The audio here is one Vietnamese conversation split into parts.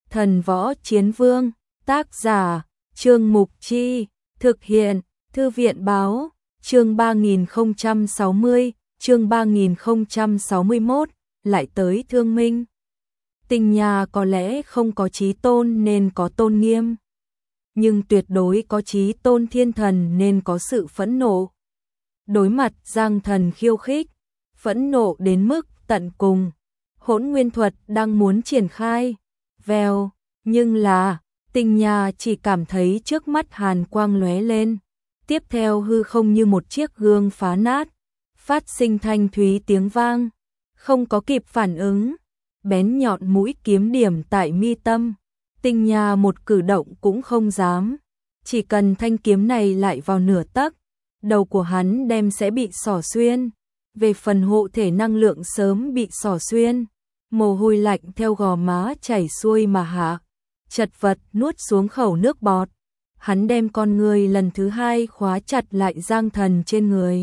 Thần Võ Chiến Vương, tác giả, Trương Mục Chi, thực hiện, Thư viện Báo, chương 3060, chương 3061, lại tới Thương Minh. Tinh Nha có lẽ không có chí tôn nên có tôn nghiêm, nhưng tuyệt đối có chí tôn thiên thần nên có sự phẫn nộ. Đối mặt Giang Thần khiêu khích, phẫn nộ đến mức tận cùng. Hỗn Nguyên thuật đang muốn triển khai, vèo, nhưng là Tinh Nha chỉ cảm thấy trước mắt hàn quang lóe lên, tiếp theo hư không như một chiếc gương phá nát, phát sinh thanh thúy tiếng vang, không có kịp phản ứng, bén nhọn mũi kiếm điểm tại mi tâm. Tinh Nha một cử động cũng không dám, chỉ cần thanh kiếm này lại vào nửa tấc, đầu của hắn đem sẽ bị xỏ xuyên. Về phần hộ thể năng lượng sớm bị xỏ xuyên, mồ hôi lạnh theo gò má chảy xuôi mà hạ, chật vật nuốt xuống khẩu nước bọt. Hắn đem con người lần thứ hai khóa chặt lại Giang Thần trên người.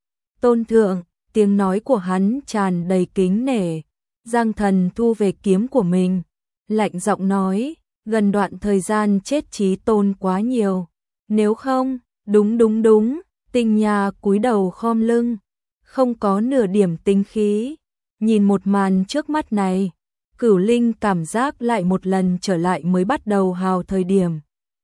Tôn thượng, tiếng nói của hắn tràn đầy kính nể. Giang Thần thu về kiếm của mình, lạnh giọng nói, gần đoạn thời gian chết chí tôn quá nhiều, nếu không, đúng, Tinh Nha cúi đầu khom lưng, không có nửa điểm tinh khí. Nhìn một màn trước mắt này, Cửu Linh cảm giác lại một lần trở lại mới bắt đầu hào thời điểm.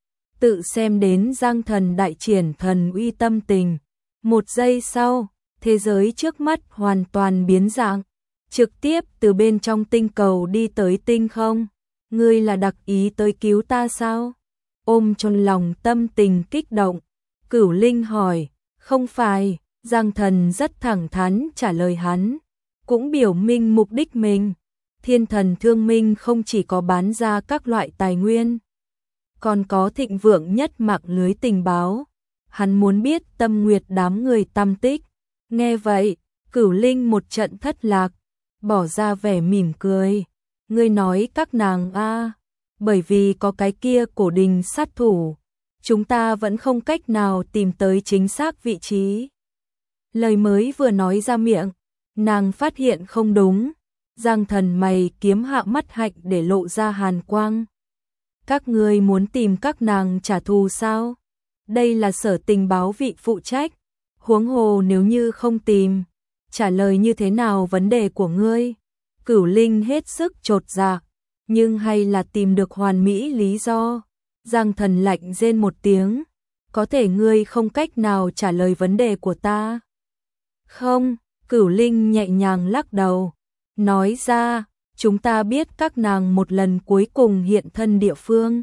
Tự xem đến Giang Thần đại triển thần uy tâm tình. Một giây sau, thế giới trước mắt hoàn toàn biến dạng, trực tiếp từ bên trong tinh cầu đi tới tinh không. Ngươi là đặc ý tới cứu ta sao? Ôm trong lòng tâm tình kích động, Cửu Linh hỏi. Không phải, Giang Thần rất thẳng thắn trả lời hắn, cũng biểu minh mục đích mình. Thiên thần Thương Minh không chỉ có bán ra các loại tài nguyên, còn có thịnh vượng nhất mạng lưới tình báo. Hắn muốn biết Tâm Nguyệt đám người tâm tích. Nghe vậy, Cửu Linh một trận thất lạc, bỏ ra vẻ mỉm cười. Ngươi nói các nàng bởi vì có cái kia cổ đình sát thủ, chúng ta vẫn không cách nào tìm tới chính xác vị trí. Lời mới vừa nói ra miệng, nàng phát hiện không đúng. Giang Thần mày kiếm hạ mắt hạnh để lộ ra hàn quang. Các ngươi muốn tìm các nàng trả thù sao? Đây là sở tình báo vị phụ trách. Huống hồ nếu như không tìm, trả lời như thế nào vấn đề của ngươi? Cửu Linh hết sức chột dạ, nhưng hay là tìm được hoàn mỹ lý do. Giang Thần lạnh rên một tiếng, có thể ngươi không cách nào trả lời vấn đề của ta? Không, Cửu Linh nhẹ nhàng lắc đầu, nói ra, chúng ta biết các nàng một lần cuối cùng hiện thân địa phương.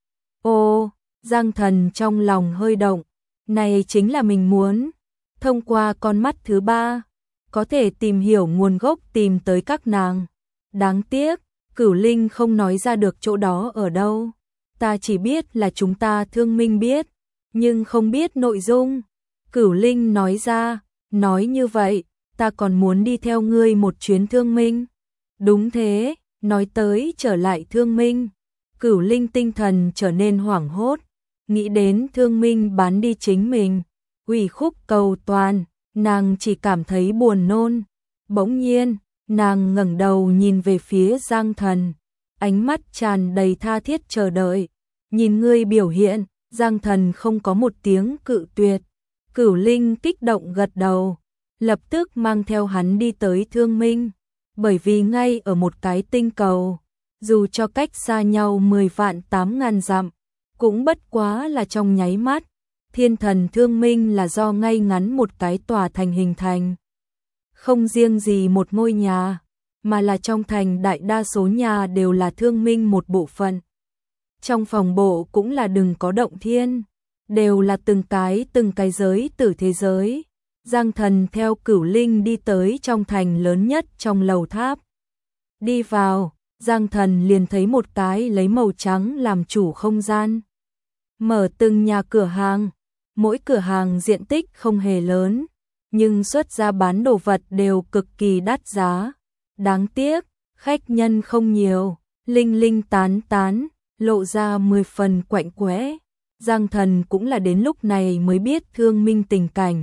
Ô, Giang Thần trong lòng hơi động, này chính là mình muốn, thông qua con mắt thứ ba, có thể tìm hiểu nguồn gốc tìm tới các nàng. Đáng tiếc, Cửu Linh không nói ra được chỗ đó ở đâu. Ta chỉ biết là chúng ta Thương Minh biết, nhưng không biết nội dung. Cửu Linh nói ra, nói như vậy, ta còn muốn đi theo ngươi một chuyến Thương Minh. Đúng thế, nói tới trở lại Thương Minh. Cửu Linh tinh thần trở nên hoảng hốt, nghĩ đến Thương Minh bán đi chính mình, ủy khúc cầu toàn, nàng chỉ cảm thấy buồn nôn. Bỗng nhiên, nàng ngẩng đầu nhìn về phía Giang Thần, ánh mắt tràn đầy tha thiết chờ đợi. Nhìn ngươi biểu hiện, Giang Thần không có một tiếng cự tuyệt. Cửu Linh kích động gật đầu, lập tức mang theo hắn đi tới Thương Minh, bởi vì ngay ở một cái tinh cầu, dù cho cách xa nhau 10 vạn 8.000 dặm, cũng bất quá là trong nháy mắt. Thiên thần Thương Minh là do ngay ngắn một cái tòa thành hình thành. Không riêng gì một ngôi nhà, mà là trong thành đại đa số nhà đều là Thương Minh một bộ phận. Trong phòng bộ cũng là đừng có động thiên, đều là từng cái giới tử thế giới. Giang Thần theo Cửu Linh đi tới trong thành lớn nhất trong lầu tháp. Đi vào, Giang Thần liền thấy một cái lấy màu trắng làm chủ không gian. Mở từng nhà cửa hàng, mỗi cửa hàng diện tích không hề lớn, nhưng xuất ra bán đồ vật đều cực kỳ đắt giá. Đáng tiếc, khách nhân không nhiều, linh linh tán tán, lộ ra 10 phần quạnh quẽ. Giang Thần cũng là đến lúc này mới biết Thương Minh tình cảnh.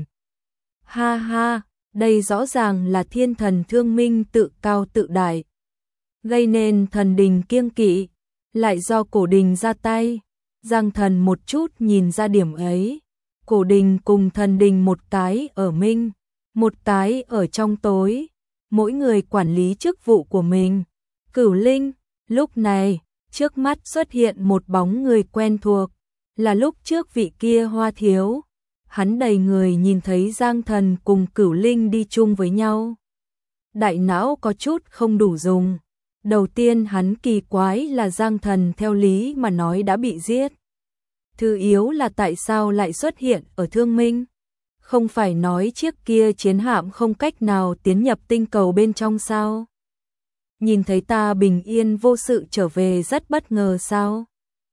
Ha ha, đây rõ ràng là thiên thần Thương Minh tự cao tự đại, gây nên thần đình kiêng kỵ. lại do Cổ Đình ra tay. Giang Thần một chút nhìn ra điểm ấy. Cổ Đình cùng Thần Đình một cái ở minh, một cái ở trong tối, mỗi người quản lý chức vụ của mình. Cửu Linh, lúc này, trước mắt xuất hiện một bóng người quen thuộc, là lúc trước vị kia Hoa thiếu. Hắn đầy người nhìn thấy Giang Thần cùng Cửu Linh đi chung với nhau. Đại não có chút không đủ dùng. Đầu tiên hắn kỳ quái là Giang Thần theo lý mà nói đã bị giết. Thứ yếu là tại sao lại xuất hiện ở Thương Minh? Không phải nói chiếc kia chiến hạm không cách nào tiến nhập tinh cầu bên trong sao? Nhìn thấy ta bình yên vô sự trở về rất bất ngờ sao?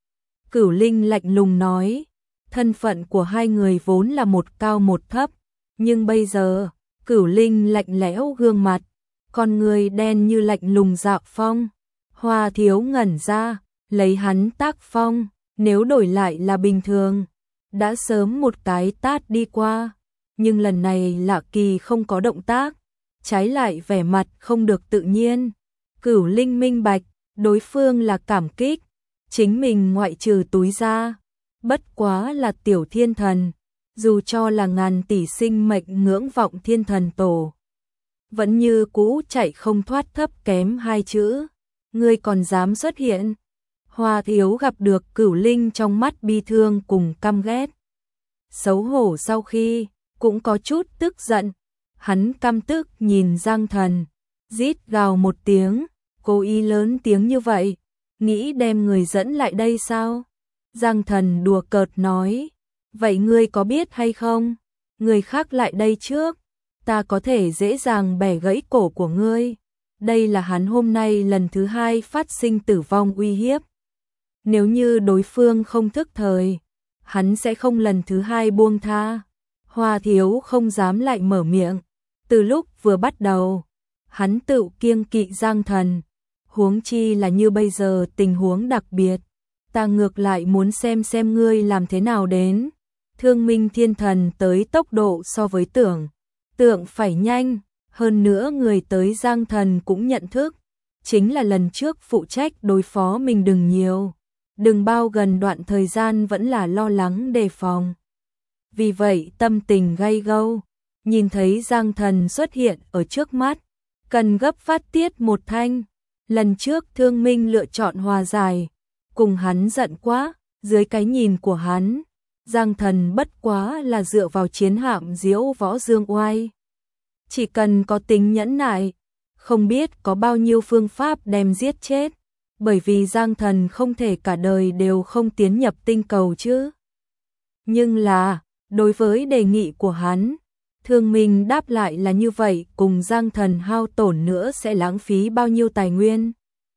Cửu Linh lạnh lùng nói, thân phận của hai người vốn là một cao một thấp, nhưng bây giờ, Cửu Linh lạnh lẽo gương mặt, con người đen như lạnh lùng dạo phong. Hoa thiếu ngẩn ra, lấy hắn tác phong, nếu đổi lại là bình thường, đã sớm một cái tát đi qua, nhưng lần này Lạ Kỳ không có động tác, trái lại vẻ mặt không được tự nhiên. Cửu Linh minh bạch, đối phương là cảm kích, chính mình ngoại trừ túi ra, bất quá là tiểu thiên thần, dù cho là ngàn tỷ sinh mệnh ngưỡng vọng thiên thần tổ, vẫn như cũ chạy không thoát thấp kém hai chữ. Ngươi còn dám xuất hiện? Hoa thiếu gặp được Cửu Linh trong mắt bi thương cùng căm ghét. Xấu hổ sau khi, cũng có chút tức giận. Hắn căm tức nhìn Giang Thần, rít gào một tiếng, cố ý lớn tiếng như vậy, nghĩ đem người dẫn lại đây sao? Giang Thần đùa cợt nói, vậy ngươi có biết hay không? Người khác lại đây trước, ta có thể dễ dàng bẻ gãy cổ của ngươi. Đây là hắn hôm nay lần thứ hai phát sinh tử vong uy hiếp. Nếu như đối phương không thức thời, hắn sẽ không lần thứ hai buông tha. Hoa thiếu không dám lại mở miệng. Từ lúc vừa bắt đầu, hắn tự kiêng kỵ Giang Thần. Huống chi là như bây giờ tình huống đặc biệt. Ta ngược lại muốn xem ngươi làm thế nào đến. Thương Minh Thiên Thần tới tốc độ so với tượng phải nhanh. Hơn nữa người tới Giang Thần cũng nhận thức. Chính là lần trước phụ trách đối phó mình đừng nhiều. Đừng bao gần đoạn thời gian vẫn là lo lắng đề phòng. Vì vậy tâm tình gay gâu, nhìn thấy Giang Thần xuất hiện ở trước mắt, cần gấp phát tiết một thanh. Lần trước Thương Minh lựa chọn hòa giải, cùng hắn giận quá, dưới cái nhìn của hắn, Giang Thần bất quá là dựa vào chiến hạm diễu võ dương oai. Chỉ cần có tính nhẫn nại, không biết có bao nhiêu phương pháp đem giết chết. Bởi vì Giang Thần không thể cả đời đều không tiến nhập tinh cầu chứ. Nhưng là, đối với đề nghị của hắn, Thương Minh đáp lại là như vậy, cùng Giang Thần hao tổn nữa sẽ lãng phí bao nhiêu tài nguyên.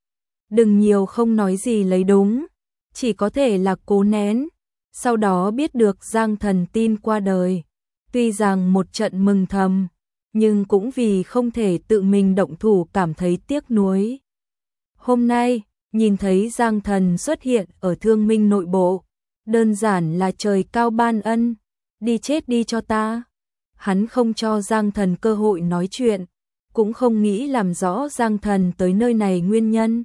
Đừng nhiều không nói gì lấy đúng, chỉ có thể là cố nén. Sau đó biết được Giang Thần tin qua đời, tuy rằng một trận mừng thầm, nhưng cũng vì không thể tự mình động thủ cảm thấy tiếc nuối. Hôm nay, nhìn thấy Giang Thần xuất hiện ở Thương Minh nội bộ, đơn giản là trời cao ban ân, đi chết đi cho ta. Hắn không cho Giang Thần cơ hội nói chuyện, cũng không nghĩ làm rõ Giang Thần tới nơi này nguyên nhân.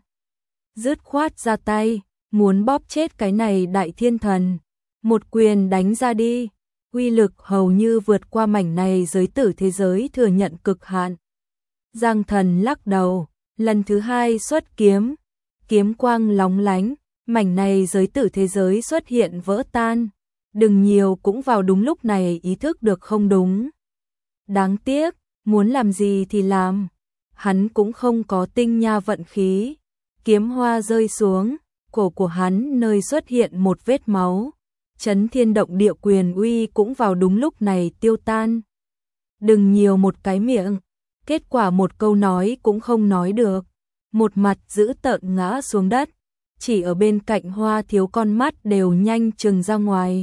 Dứt khoát ra tay, muốn bóp chết cái này đại thiên thần, một quyền đánh ra đi. Uy lực hầu như vượt qua mảnh này giới tử thế giới thừa nhận cực hạn. Giang Thần lắc đầu, lần thứ hai xuất kiếm, kiếm quang lóng lánh, mảnh này giới tử thế giới xuất hiện vỡ tan. Đừng nhiều cũng vào đúng lúc này ý thức được không đúng. Đáng tiếc, muốn làm gì thì làm. Hắn cũng không có tinh nha vận khí. Kiếm hoa rơi xuống, cổ của hắn nơi xuất hiện một vết máu. Chấn thiên động địa quyền uy cũng vào đúng lúc này tiêu tan. Đừng nhiều một cái miệng, kết quả một câu nói cũng không nói được. Một mặt giữ tợn ngã xuống đất, chỉ ở bên cạnh Hoa thiếu con mắt đều nhanh trừng ra ngoài.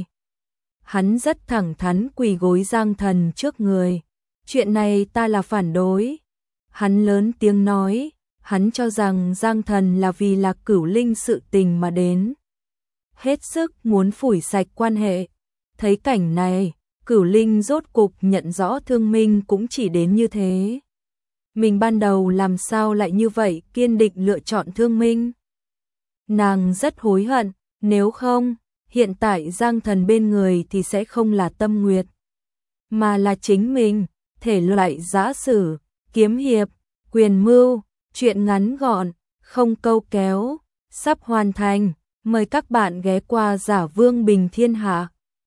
Hắn rất thẳng thắn quỳ gối Giang Thần trước người. Chuyện này ta là phản đối. Hắn lớn tiếng nói, hắn cho rằng Giang Thần là vì là Cửu Linh sự tình mà đến. Hết sức muốn phủi sạch quan hệ. Thấy cảnh này, Cửu Linh rốt cục nhận rõ Thương Minh cũng chỉ đến như thế. Mình ban đầu làm sao lại như vậy kiên định lựa chọn Thương Minh. Nàng rất hối hận, nếu không, hiện tại Giang Thần bên người thì sẽ không là Tâm Nguyệt, mà là chính mình. Thể loại giã sử, kiếm hiệp, quyền mưu, truyện ngắn gọn, không câu kéo, sắp hoàn thành. Mời các bạn ghé qua Giả Vương Bình Thiên Hạ.